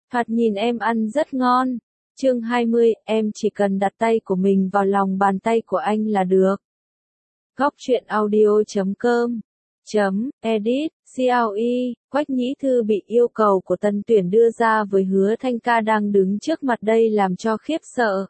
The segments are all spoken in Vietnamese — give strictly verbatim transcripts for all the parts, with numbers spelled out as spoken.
Thoạt nhìn em ăn rất ngon. Chương hai mươi, em chỉ cần đặt tay của mình vào lòng bàn tay của anh là được. Góc truyện audio chấm com chấm edit cle. Quách Nhĩ Thư bị yêu cầu của Tân Tuyển đưa ra với Hứa Thanh Ca đang đứng trước mặt đây làm cho khiếp sợ.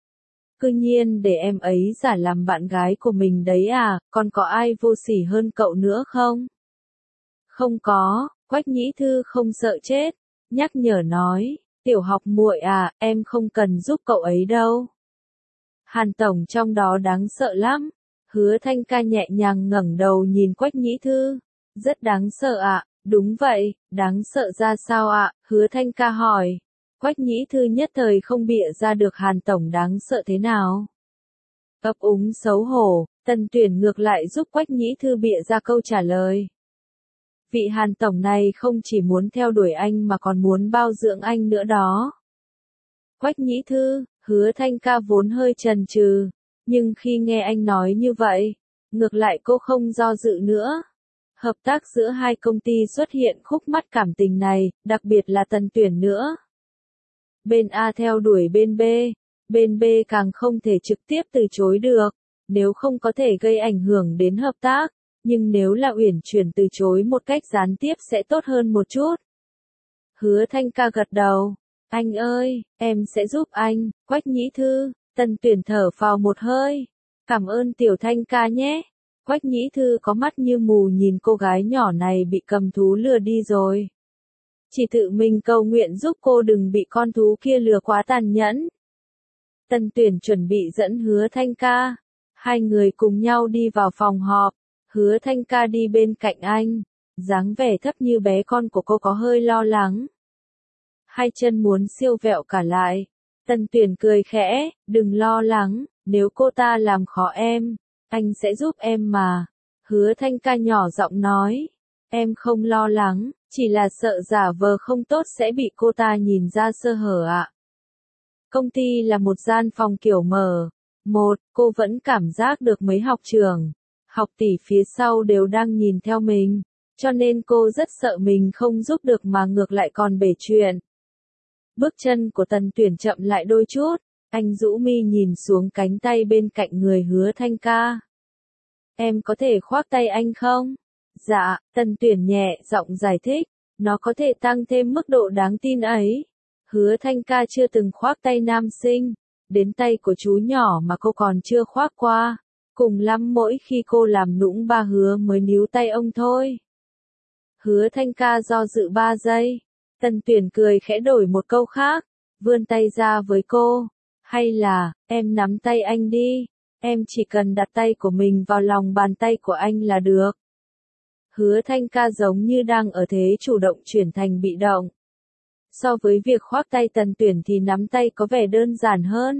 Cư nhiên để em ấy giả làm bạn gái của mình đấy à, còn có ai vô sỉ hơn cậu nữa không? Không có, Quách Nhĩ Thư không sợ chết, nhắc nhở nói, tiểu học muội à, em không cần giúp cậu ấy đâu. Hàn Tổng trong đó đáng sợ lắm. Hứa Thanh Ca nhẹ nhàng ngẩng đầu nhìn Quách Nhĩ Thư. Rất đáng sợ ạ, à? Đúng vậy, đáng sợ ra sao ạ? À? Hứa Thanh Ca hỏi. Quách Nhĩ Thư nhất thời không bịa ra được Hàn Tổng đáng sợ thế nào. Ấp úng xấu hổ, Tân Tuyển ngược lại giúp Quách Nhĩ Thư bịa ra câu trả lời. Vị Hàn Tổng này không chỉ muốn theo đuổi anh mà còn muốn bao dưỡng anh nữa đó. Quách Nhĩ Thư, Hứa Thanh Ca vốn hơi chần chừ, nhưng khi nghe anh nói như vậy, ngược lại cô không do dự nữa. Hợp tác giữa hai công ty xuất hiện khúc mắc cảm tình này, đặc biệt là Tân Tuyển nữa. Bên A theo đuổi bên B, bên B càng không thể trực tiếp từ chối được, nếu không có thể gây ảnh hưởng đến hợp tác, nhưng nếu là uyển chuyển từ chối một cách gián tiếp sẽ tốt hơn một chút. Hứa Thanh Ca gật đầu, anh ơi, em sẽ giúp anh. Quách Nhĩ Thư, Tân Tuyển thở phào một hơi, cảm ơn Tiểu Thanh Ca nhé. Quách Nhĩ Thư có mắt như mù nhìn cô gái nhỏ này bị cầm thú lừa đi rồi. Chỉ tự mình cầu nguyện giúp cô đừng bị con thú kia lừa quá tàn nhẫn. Tân Tuyển chuẩn bị dẫn Hứa Thanh Ca. Hai người cùng nhau đi vào phòng họp. Hứa Thanh Ca đi bên cạnh anh. Dáng vẻ thấp như bé con của cô có hơi lo lắng. Hai chân muốn siêu vẹo cả lại. Tân Tuyển cười khẽ, đừng lo lắng, nếu cô ta làm khó em, anh sẽ giúp em mà. Hứa Thanh Ca nhỏ giọng nói, em không lo lắng, chỉ là sợ giả vờ không tốt sẽ bị cô ta nhìn ra sơ hở ạ. Công ty là một gian phòng kiểu mở. Một, cô vẫn cảm giác được mấy học trưởng, học tỷ phía sau đều đang nhìn theo mình, cho nên cô rất sợ mình không giúp được mà ngược lại còn bể chuyện. Bước chân của Tân Tuyển chậm lại đôi chút, anh rũ mi nhìn xuống cánh tay bên cạnh người Hứa Thanh Ca. Em có thể khoác tay anh không? Dạ, Tân Tuyển nhẹ giọng giải thích, nó có thể tăng thêm mức độ đáng tin ấy. Hứa Thanh Ca chưa từng khoác tay nam sinh, đến tay của chú nhỏ mà cô còn chưa khoác qua, cùng lắm mỗi khi cô làm nũng ba Hứa mới níu tay ông thôi. Hứa Thanh Ca do dự ba giây. Tân Tuyển cười khẽ đổi một câu khác, vươn tay ra với cô, hay là, em nắm tay anh đi, em chỉ cần đặt tay của mình vào lòng bàn tay của anh là được. Hứa Thanh Ca giống như đang ở thế chủ động chuyển thành bị động. So với việc khoác tay Tân Tuyển thì nắm tay có vẻ đơn giản hơn.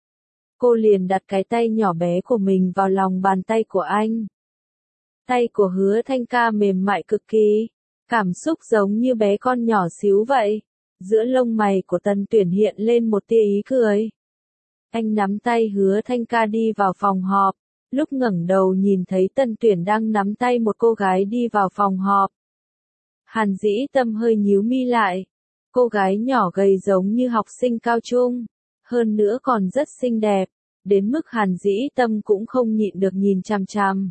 Cô liền đặt cái tay nhỏ bé của mình vào lòng bàn tay của anh. Tay của Hứa Thanh Ca mềm mại cực kỳ. Cảm xúc giống như bé con nhỏ xíu vậy. Giữa lông mày của Tân Tuyển hiện lên một tia ý cười. Anh nắm tay Hứa Thanh Ca đi vào phòng họp. Lúc ngẩng đầu nhìn thấy Tân Tuyển đang nắm tay một cô gái đi vào phòng họp. Hàn Dĩ Tâm hơi nhíu mi lại. Cô gái nhỏ gầy giống như học sinh cao trung. Hơn nữa còn rất xinh đẹp. Đến mức Hàn Dĩ Tâm cũng không nhịn được nhìn chằm chằm.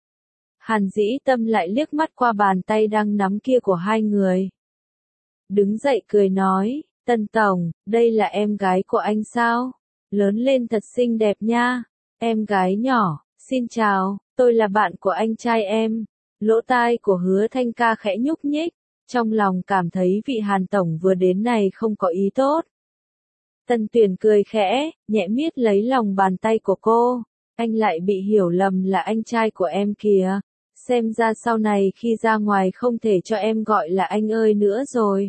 Hàn Dĩ Tâm lại liếc mắt qua bàn tay đang nắm kia của hai người. Đứng dậy cười nói, Tân Tổng, đây là em gái của anh sao? Lớn lên thật xinh đẹp nha. Em gái nhỏ, xin chào, tôi là bạn của anh trai em. Lỗ tai của Hứa Thanh Ca khẽ nhúc nhích, trong lòng cảm thấy vị Hàn Tổng vừa đến này không có ý tốt. Tân Tuyển cười khẽ, nhẹ miết lấy lòng bàn tay của cô. Anh lại bị hiểu lầm là anh trai của em kìa. Xem ra sau này khi ra ngoài không thể cho em gọi là anh ơi nữa rồi.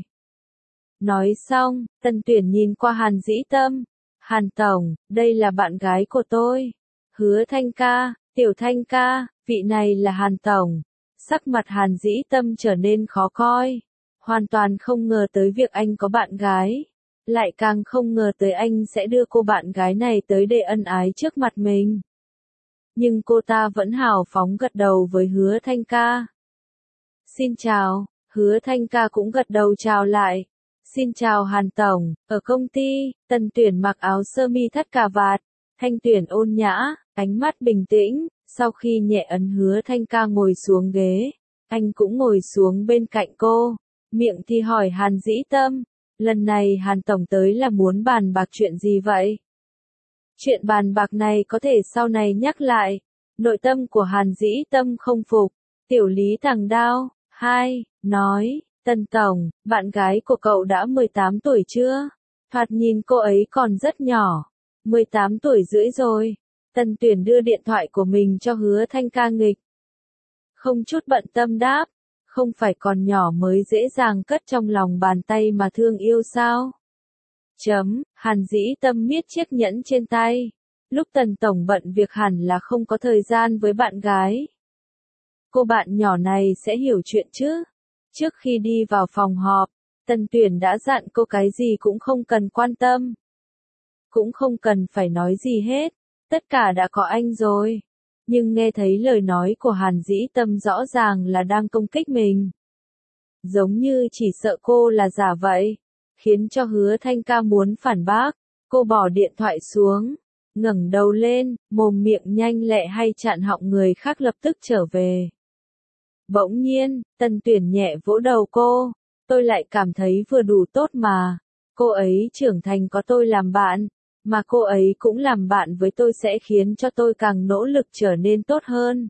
Nói xong, Tân Tuyển nhìn qua Hàn Dĩ Tâm. Hàn Tổng, đây là bạn gái của tôi. Hứa Thanh Ca, Tiểu Thanh Ca, vị này là Hàn Tổng. Sắc mặt Hàn Dĩ Tâm trở nên khó coi. Hoàn toàn không ngờ tới việc anh có bạn gái. Lại càng không ngờ tới anh sẽ đưa cô bạn gái này tới để ân ái trước mặt mình. Nhưng cô ta vẫn hào phóng gật đầu với Hứa Thanh Ca. Xin chào, Hứa Thanh Ca cũng gật đầu chào lại. Xin chào Hàn Tổng, ở công ty, Tần Tuyển mặc áo sơ mi thắt cà vạt, Thanh Tuyển ôn nhã, ánh mắt bình tĩnh, sau khi nhẹ ấn Hứa Thanh Ca ngồi xuống ghế, anh cũng ngồi xuống bên cạnh cô, miệng thì hỏi Hàn Dĩ Tâm, lần này Hàn Tổng tới là muốn bàn bạc chuyện gì vậy? Chuyện bàn bạc này có thể sau này nhắc lại, nội tâm của Hàn Dĩ Tâm không phục, tiểu lý thằng đao, hai, nói, Tần Tổng, bạn gái của cậu đã mười tám tuổi chưa? Thoạt nhìn cô ấy còn rất nhỏ, mười tám tuổi rưỡi rồi. Tần Tuyển đưa điện thoại của mình cho Hứa Thanh Ca nghịch. Không chút bận tâm đáp, không phải còn nhỏ mới dễ dàng cất trong lòng bàn tay mà thương yêu sao? Chấm, Hàn Dĩ Tâm miết chiếc nhẫn trên tay. Lúc Tần Tổng bận việc hẳn là không có thời gian với bạn gái. Cô bạn nhỏ này sẽ hiểu chuyện chứ? Trước khi đi vào phòng họp, Tần Tuyển đã dặn cô cái gì cũng không cần quan tâm. Cũng không cần phải nói gì hết, tất cả đã có anh rồi. Nhưng nghe thấy lời nói của Hàn Dĩ Tâm rõ ràng là đang công kích mình. Giống như chỉ sợ cô là giả vậy, khiến cho Hứa Thanh Ca muốn phản bác. Cô bỏ điện thoại xuống, ngẩng đầu lên, mồm miệng nhanh lẹ hay chặn họng người khác lập tức trở về. Bỗng nhiên, Tần Tuyển nhẹ vỗ đầu cô, tôi lại cảm thấy vừa đủ tốt mà. Cô ấy trưởng thành có tôi làm bạn, mà cô ấy cũng làm bạn với tôi sẽ khiến cho tôi càng nỗ lực trở nên tốt hơn.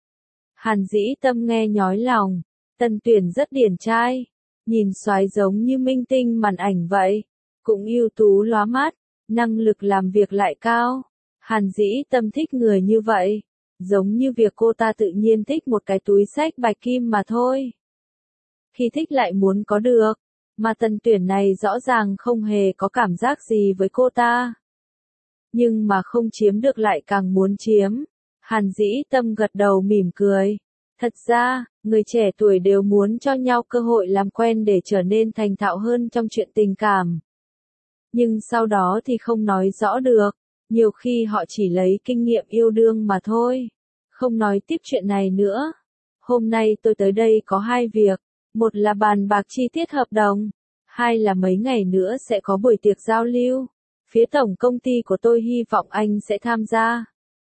Hàn Dĩ Tâm nghe nhói lòng, Tần Tuyển rất điển trai, nhìn xoái giống như minh tinh màn ảnh vậy, cũng ưu tú lóa mắt, năng lực làm việc lại cao. Hàn Dĩ Tâm thích người như vậy, giống như việc cô ta tự nhiên thích một cái túi xách bạch kim mà thôi. Khi thích lại muốn có được, mà Tần Tuyển này rõ ràng không hề có cảm giác gì với cô ta. Nhưng mà không chiếm được lại càng muốn chiếm. Hàn Dĩ Tâm gật đầu mỉm cười. Thật ra, người trẻ tuổi đều muốn cho nhau cơ hội làm quen để trở nên thành thạo hơn trong chuyện tình cảm. Nhưng sau đó thì không nói rõ được, nhiều khi họ chỉ lấy kinh nghiệm yêu đương mà thôi. Không nói tiếp chuyện này nữa. Hôm nay tôi tới đây có hai việc, một là bàn bạc chi tiết hợp đồng, hai là mấy ngày nữa sẽ có buổi tiệc giao lưu. Phía tổng công ty của tôi hy vọng anh sẽ tham gia.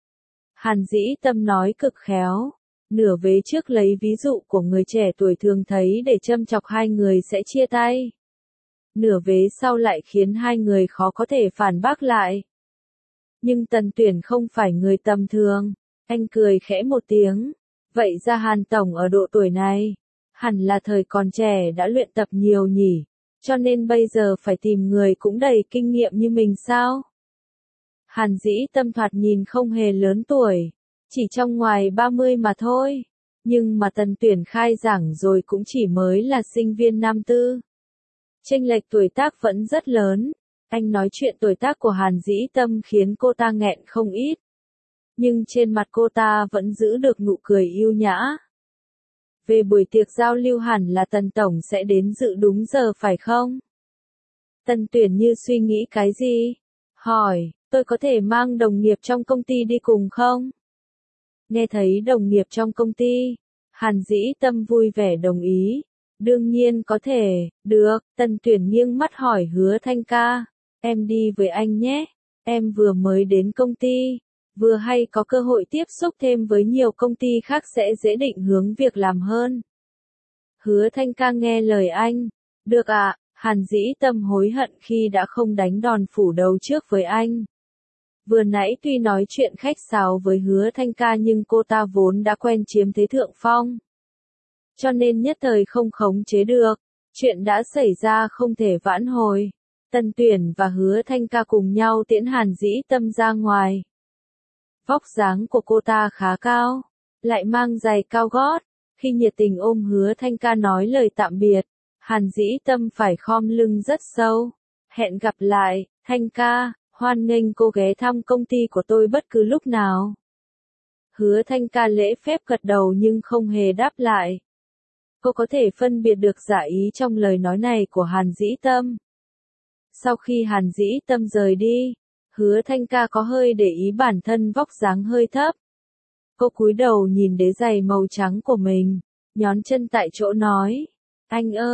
Hàn Dĩ Tâm nói cực khéo, nửa vế trước lấy ví dụ của người trẻ tuổi thường thấy để châm chọc hai người sẽ chia tay. Nửa vế sau lại khiến hai người khó có thể phản bác lại. Nhưng Tần Tuyển không phải người tầm thường, anh cười khẽ một tiếng. Vậy ra Hàn Tổng ở độ tuổi này, hẳn là thời còn trẻ đã luyện tập nhiều nhỉ, cho nên bây giờ phải tìm người cũng đầy kinh nghiệm như mình sao? Hàn Dĩ Tâm thoạt nhìn không hề lớn tuổi, chỉ trong ngoài ba mươi mà thôi, nhưng mà Tần Tuyển khai giảng rồi cũng chỉ mới là sinh viên năm tư. Chênh lệch tuổi tác vẫn rất lớn, anh nói chuyện tuổi tác của Hàn Dĩ Tâm khiến cô ta nghẹn không ít. Nhưng trên mặt cô ta vẫn giữ được nụ cười yêu nhã. Về buổi tiệc giao lưu hẳn là Tần Tổng sẽ đến dự đúng giờ phải không? Tần Tuyển như suy nghĩ cái gì? Hỏi, tôi có thể mang đồng nghiệp trong công ty đi cùng không? Nghe thấy đồng nghiệp trong công ty, Hàn Dĩ Tâm vui vẻ đồng ý. Đương nhiên có thể, được. Tần Tuyển nghiêng mắt hỏi Hứa Thanh Ca, em đi với anh nhé, em vừa mới đến công ty. Vừa hay có cơ hội tiếp xúc thêm với nhiều công ty khác sẽ dễ định hướng việc làm hơn. Hứa Thanh Ca nghe lời anh. Được ạ, à, Hàn Dĩ Tâm hối hận khi đã không đánh đòn phủ đầu trước với anh. Vừa nãy tuy nói chuyện khách sáo với Hứa Thanh Ca nhưng cô ta vốn đã quen chiếm thế thượng phong. Cho nên nhất thời không khống chế được. Chuyện đã xảy ra không thể vãn hồi. Tần Tuyển và Hứa Thanh Ca cùng nhau tiễn Hàn Dĩ Tâm ra ngoài. Vóc dáng của cô ta khá cao, lại mang giày cao gót. Khi nhiệt tình ôm Hứa Thanh Ca nói lời tạm biệt, Hàn Dĩ Tâm phải khom lưng rất sâu. Hẹn gặp lại, Thanh Ca, hoan nghênh cô ghé thăm công ty của tôi bất cứ lúc nào. Hứa Thanh Ca lễ phép gật đầu nhưng không hề đáp lại. Cô có thể phân biệt được giả ý trong lời nói này của Hàn Dĩ Tâm. Sau khi Hàn Dĩ Tâm rời đi, Hứa Thanh Ca có hơi để ý bản thân vóc dáng hơi thấp. Cô cúi đầu nhìn đế giày màu trắng của mình, nhón chân tại chỗ nói, anh ơi,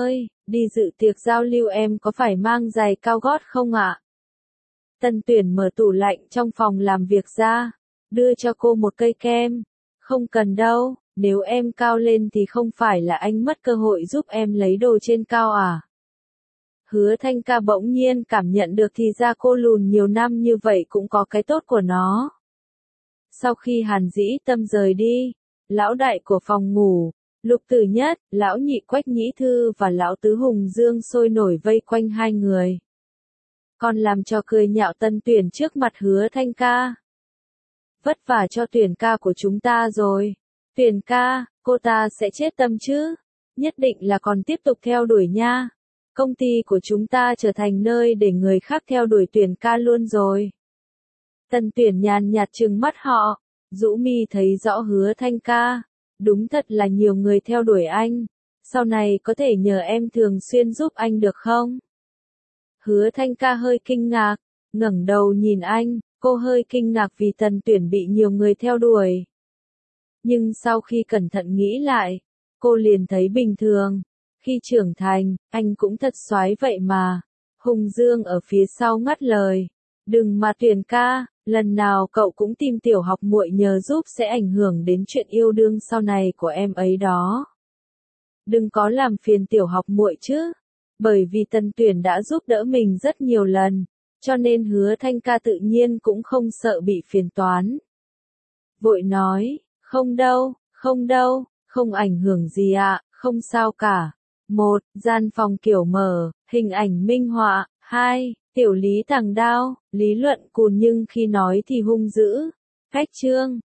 đi dự tiệc giao lưu em có phải mang giày cao gót không ạ? Tân Tuyển mở tủ lạnh trong phòng làm việc ra, đưa cho cô một cây kem. Không cần đâu, nếu em cao lên thì không phải là anh mất cơ hội giúp em lấy đồ trên cao à? Hứa Thanh Ca bỗng nhiên cảm nhận được thì ra cô lùn nhiều năm như vậy cũng có cái tốt của nó. Sau khi Hàn Dĩ Tâm rời đi, lão đại của phòng ngủ, Lục Tử Nhất, lão nhị Quách Nhĩ Thư và lão tứ Hùng Dương sôi nổi vây quanh hai người. Còn làm trò cười nhạo Tân Tuyển trước mặt Hứa Thanh Ca. Vất vả cho Tuyển ca của chúng ta rồi. Tuyển ca, cô ta sẽ chết tâm chứ? Nhất định là còn tiếp tục theo đuổi nha. Công ty của chúng ta trở thành nơi để người khác theo đuổi Tuyển ca luôn rồi. Tân Tuyển nhàn nhạt trừng mắt họ, rũ mi thấy rõ Hứa Thanh Ca. Đúng thật là nhiều người theo đuổi anh. Sau này có thể nhờ em thường xuyên giúp anh được không? Hứa Thanh Ca hơi kinh ngạc, ngẩng đầu nhìn anh, cô hơi kinh ngạc vì Tân Tuyển bị nhiều người theo đuổi. Nhưng sau khi cẩn thận nghĩ lại, cô liền thấy bình thường. Khi trưởng thành, anh cũng thật soái vậy mà. Hùng Dương ở phía sau ngắt lời. Đừng mà Tuyển ca, lần nào cậu cũng tìm tiểu học muội nhờ giúp sẽ ảnh hưởng đến chuyện yêu đương sau này của em ấy đó. Đừng có làm phiền tiểu học muội chứ. Bởi vì Tân Tuyển đã giúp đỡ mình rất nhiều lần, cho nên Hứa Thanh Ca tự nhiên cũng không sợ bị phiền toán. Vội nói, không đâu, không đâu, không ảnh hưởng gì ạ, không sao cả. Một, gian phòng kiểu mở, hình ảnh minh họa. Hai, tiểu lý thằng đao, lý luận cùn nhưng khi nói thì hung dữ. Khách trương,